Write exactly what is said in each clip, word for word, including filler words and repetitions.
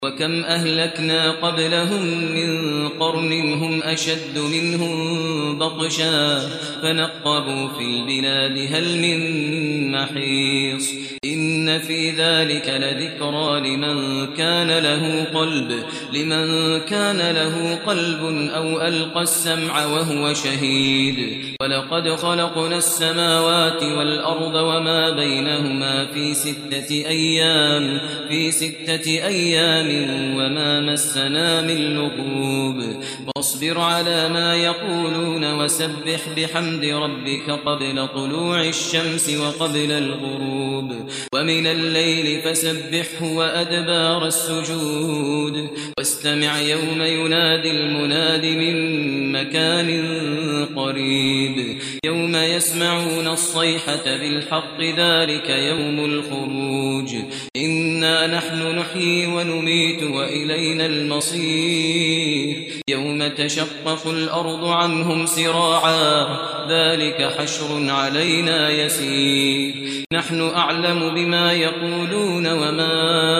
وكم أهلكنا قبلهم من قرن هم أشد منهم بطشا فنقبوا في البلاد هل من محيص إن في ذلك لذكرى لمن كان له قلب لمن كان له قلب أو ألقى السمع وهو شهيد ولقد خلقنا السماوات والأرض وما بينهما في ستة أيام في ستة أيام وما مسنا من لغوب فاصبر على ما يقولون وسبح بحمد ربك قبل طلوع الشمس وقبل الغروب ومن الليل فسبحه وأدبار السجود واستمع يوم ينادي المناد من مكان قريب يوم يسمعون الصيحة بالحق ذلك يوم الخروج إنا نحن نحيي ونميت وإلينا المصير يوم تشقق الأرض عنهم سراعا ذلك حشر علينا يسير نحن أعلم بما يقولون وما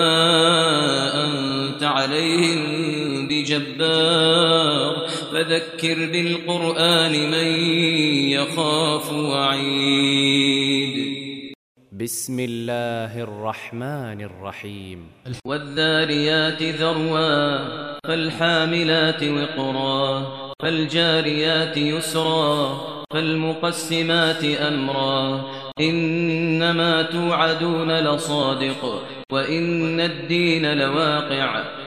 أنت عليهم بجبار فذكر بالقرآن من يخاف وعيد بسم الله الرحمن الرحيم والذاريات ذروا فالحاملات وقرا فالجاريات يسرا فالمقسمات أمرا إنما توعدون لصادق وإن الدين لواقع